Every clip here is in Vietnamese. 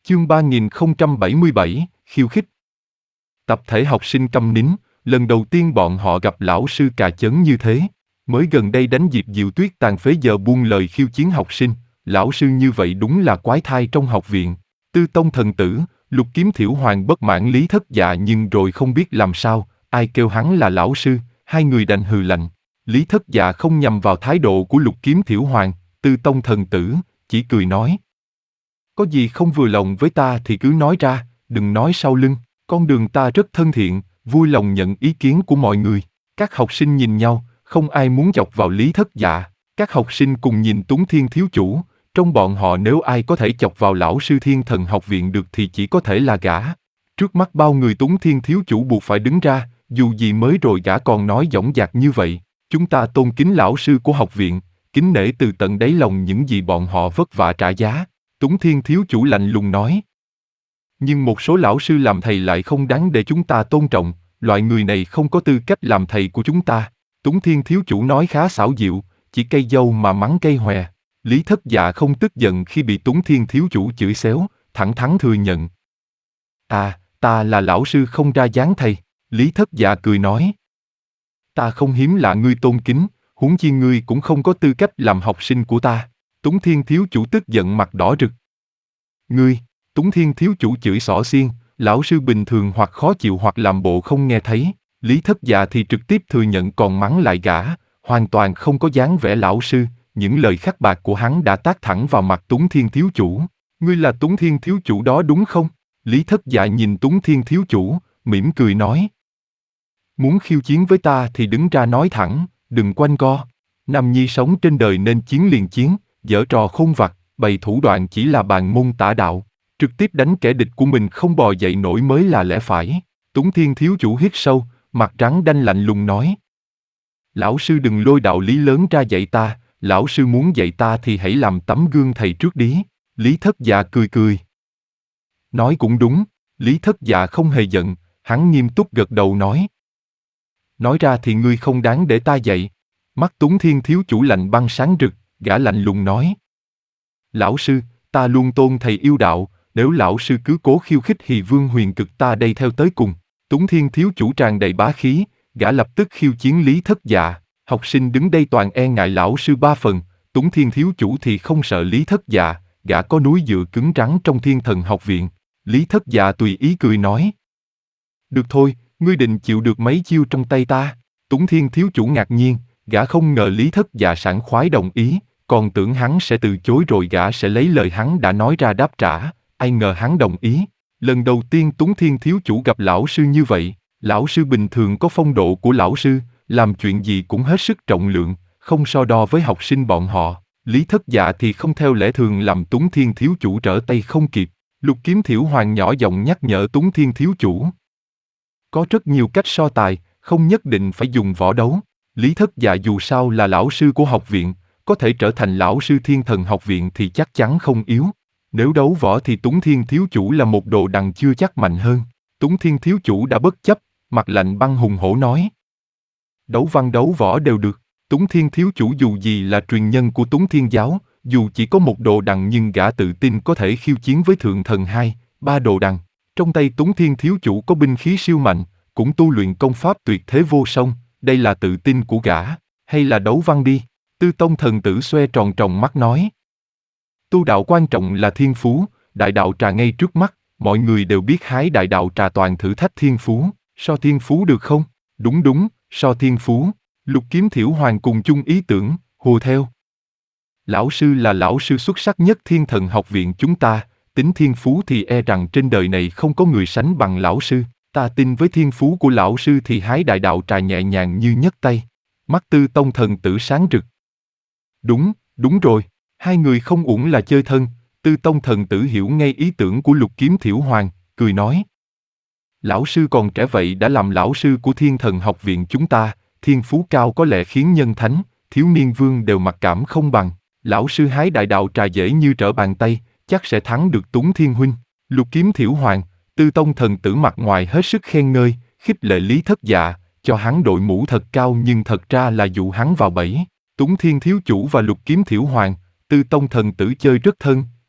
Chương 3077, khiêu khích. Tập thể học sinh câm nín, lần đầu tiên bọn họ gặp lão sư cà chớn như thế. Mới gần đây đánh Diệp Diệu Tuyết tàn phế giờ buông lời khiêu chiến học sinh, lão sư như vậy đúng là quái thai trong học viện. Tư Tông thần tử, Lục Kiếm Thiểu Hoàng bất mãn Lý Thất Dạ nhưng rồi không biết làm sao, ai kêu hắn là lão sư, hai người đành hừ lạnh. Lý Thất Dạ không nhằm vào thái độ của Lục Kiếm Thiểu Hoàng, Tư Tông thần tử, chỉ cười nói. Có gì không vừa lòng với ta thì cứ nói ra, đừng nói sau lưng, con đường ta rất thân thiện, vui lòng nhận ý kiến của mọi người. Các học sinh nhìn nhau, không ai muốn chọc vào Lý Thất Dạ. Các học sinh cùng nhìn Tuấn Thiên thiếu chủ, trong bọn họ nếu ai có thể chọc vào lão sư Thiên Thần học viện được thì chỉ có thể là gã. Trước mắt bao người Tuấn Thiên thiếu chủ buộc phải đứng ra, dù gì mới rồi gã còn nói dõng dạc như vậy. Chúng ta tôn kính lão sư của học viện, kính nể từ tận đáy lòng những gì bọn họ vất vả trả giá. Tuấn Thiên thiếu chủ lạnh lùng nói. Nhưng một số lão sư làm thầy lại không đáng để chúng ta tôn trọng, loại người này không có tư cách làm thầy của chúng ta. Tuấn Thiên thiếu chủ nói khá xảo diệu, chỉ cây dâu mà mắng cây hòe. Lý Thất Dạ không tức giận khi bị Tuấn Thiên thiếu chủ chửi xéo, thẳng thắn thừa nhận. Ta là lão sư không ra dáng thầy. Lý Thất Dạ cười nói. Ta không hiếm lạ ngươi tôn kính, huống chi ngươi cũng không có tư cách làm học sinh của ta. Tuấn Thiên thiếu chủ tức giận mặt đỏ rực. Ngươi, Tuấn Thiên thiếu chủ chửi xỏ xiên, lão sư bình thường hoặc khó chịu hoặc làm bộ không nghe thấy. Lý Thất Dạ thì trực tiếp thừa nhận còn mắng lại gã, hoàn toàn không có dáng vẻ lão sư. Những lời khắc bạc của hắn đã tát thẳng vào mặt Tuấn Thiên thiếu chủ. Ngươi là Tuấn Thiên thiếu chủ đó đúng không? Lý Thất Dạ nhìn Tuấn Thiên thiếu chủ, mỉm cười nói. Muốn khiêu chiến với ta thì đứng ra nói thẳng, đừng quanh co. Nam nhi sống trên đời nên chiến liền chiến, giở trò khôn vặt, bày thủ đoạn chỉ là bàn môn tả đạo. Trực tiếp đánh kẻ địch của mình không bò dậy nổi mới là lẽ phải. Tuấn Thiên thiếu chủ hít sâu, mặt trắng đanh lạnh lùng nói. Lão sư đừng lôi đạo lý lớn ra dạy ta, lão sư muốn dạy ta thì hãy làm tấm gương thầy trước đi. Lý Thất Dạ cười cười. Nói cũng đúng, Lý Thất Dạ không hề giận, hắn nghiêm túc gật đầu nói. Nói ra thì ngươi không đáng để ta dạy. Mắt Tuấn Thiên thiếu chủ lạnh băng sáng rực, gã lạnh lùng nói. Lão sư, ta luôn tôn thầy yêu đạo, nếu lão sư cứ cố khiêu khích thì Vương Huyền Cực ta đây theo tới cùng. Tuấn Thiên thiếu chủ tràn đầy bá khí, gã lập tức khiêu chiến Lý Thất Dạ. Học sinh đứng đây toàn e ngại lão sư ba phần, Tuấn Thiên thiếu chủ thì không sợ Lý Thất Dạ, gã có núi dựa cứng rắn trong Thiên Thần học viện. Lý Thất Dạ tùy ý cười nói. Được thôi, ngươi định chịu được mấy chiêu trong tay ta? Tuấn Thiên thiếu chủ ngạc nhiên, gã không ngờ Lý Thất Dạ sảng khoái đồng ý, còn tưởng hắn sẽ từ chối rồi gã sẽ lấy lời hắn đã nói ra đáp trả, ai ngờ hắn đồng ý. Lần đầu tiên Tuấn Thiên thiếu chủ gặp lão sư như vậy, lão sư bình thường có phong độ của lão sư, làm chuyện gì cũng hết sức trọng lượng, không so đo với học sinh bọn họ. Lý Thất Dạ thì không theo lẽ thường làm Tuấn Thiên thiếu chủ trở tay không kịp. Lục Kiếm Thiểu Hoàng nhỏ giọng nhắc nhở Tuấn Thiên thiếu chủ. Có rất nhiều cách so tài, không nhất định phải dùng võ đấu. Lý Thất Dạ dù sao là lão sư của học viện, có thể trở thành lão sư Thiên Thần học viện thì chắc chắn không yếu. Nếu đấu võ thì Tuấn Thiên thiếu chủ là một đồ đằng chưa chắc mạnh hơn. Tuấn Thiên thiếu chủ đã bất chấp, mặt lạnh băng hùng hổ nói. Đấu văn đấu võ đều được. Tuấn Thiên thiếu chủ dù gì là truyền nhân của Tuấn Thiên giáo, dù chỉ có một đồ đằng nhưng gã tự tin có thể khiêu chiến với Thượng Thần 2, 3 đồ đằng. Trong tay Tuấn Thiên thiếu chủ có binh khí siêu mạnh, cũng tu luyện công pháp tuyệt thế vô song, đây là tự tin của gã, hay là đấu văn đi? Tư Tông thần tử xoe tròn tròn mắt nói. Tu đạo quan trọng là thiên phú, đại đạo trà ngay trước mắt, mọi người đều biết hái đại đạo trà toàn thử thách thiên phú, so thiên phú được không? Đúng, so thiên phú. Lục Kiếm Thiểu Hoàng cùng chung ý tưởng, hùa theo. Lão sư là lão sư xuất sắc nhất Thiên Thần học viện chúng ta, tính thiên phú thì e rằng trên đời này không có người sánh bằng lão sư. Ta tin với thiên phú của lão sư thì hái đại đạo trà nhẹ nhàng như nhấc tay. Mắt Tư Tông thần tử sáng rực. Đúng rồi, hai người không uổng là chơi thân. Tư Tông thần tử hiểu ngay ý tưởng của Lục Kiếm Thiểu Hoàng, cười nói. Lão sư còn trẻ vậy đã làm lão sư của Thiên Thần học viện chúng ta, thiên phú cao có lẽ khiến nhân thánh, thiếu niên vương đều mặc cảm không bằng. Lão sư hái đại đạo trà dễ như trở bàn tay, chắc sẽ thắng được Tuấn Thiên huynh. Lục Kiếm Thiểu Hoàng, Tư Tông thần tử mặt ngoài hết sức khen ngơi, khích lệ Lý Thất Dạ, cho hắn đội mũ thật cao nhưng thật ra là dụ hắn vào bẫy. Tuấn Thiên thiếu chủ và Lục Kiếm Thiểu Hoàng, Tư Tông thần tử chơi rất thân,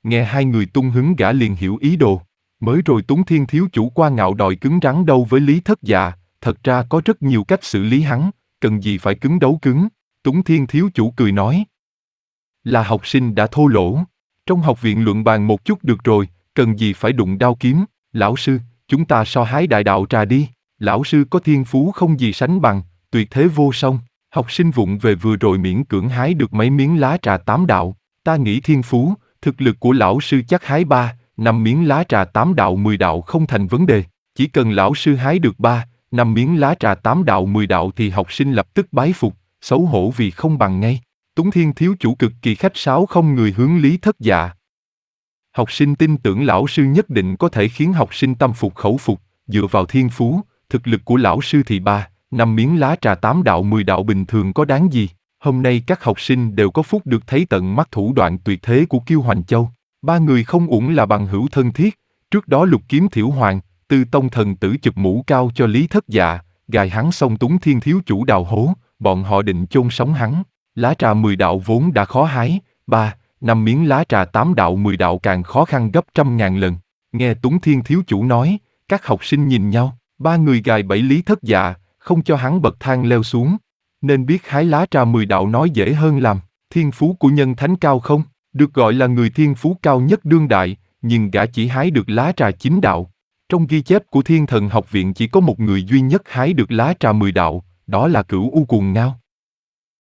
Nghe hai người tung hứng gã liền hiểu ý đồ. Mới rồi Tuấn Thiên thiếu chủ qua ngạo đòi cứng rắn đâu với Lý Thất Dạ, thật ra có rất nhiều cách xử lý hắn, cần gì phải cứng đấu cứng. Tuấn Thiên thiếu chủ cười nói. Là học sinh đã thô lỗ. Trong học viện luận bàn một chút được rồi, cần gì phải đụng đao kiếm. Lão sư, chúng ta so hái đại đạo trà đi. Lão sư có thiên phú không gì sánh bằng, tuyệt thế vô song. Học sinh vụng về vừa rồi miễn cưỡng hái được mấy miếng lá trà tám đạo. Ta nghĩ thiên phú, thực lực của lão sư chắc hái 3, 5 miếng lá trà 8 đạo 10 đạo không thành vấn đề. Chỉ cần lão sư hái được 3, 5 miếng lá trà 8 đạo 10 đạo thì học sinh lập tức bái phục, xấu hổ vì không bằng ngay. Tuấn Thiên thiếu chủ cực kỳ khách sáo không người hướng Lý Thất Dạ. Học sinh tin tưởng lão sư nhất định có thể khiến học sinh tâm phục khẩu phục, dựa vào thiên phú, thực lực của lão sư thì 3, 5 miếng lá trà 8 đạo 10 đạo bình thường có đáng gì. Hôm nay các học sinh đều có phúc được thấy tận mắt thủ đoạn tuyệt thế của Kiêu Hoành Châu. Ba người không uổng là bằng hữu thân thiết. Trước đó Lục Kiếm Thiểu Hoàng, Tư Tông thần tử chụp mũ cao cho Lý Thất Dạ, gài hắn xong Tuấn Thiên thiếu chủ đào hố, bọn họ định chôn sống hắn. Lá trà 10 đạo vốn đã khó hái, 3, 5 miếng lá trà 8 đạo 10 đạo càng khó khăn gấp trăm ngàn lần. Nghe Tuấn Thiên thiếu chủ nói, các học sinh nhìn nhau, ba người gài bẫy Lý Thất Dạ, không cho hắn bậc thang leo xuống. Nên biết hái lá trà 10 đạo nói dễ hơn làm. Thiên phú của nhân thánh cao không? Được gọi là người thiên phú cao nhất đương đại, nhưng gã chỉ hái được lá trà 9 đạo. Trong ghi chép của Thiên Thần Học Viện chỉ có một người duy nhất hái được lá trà 10 đạo, đó là Cửu U Cuồng Ngao.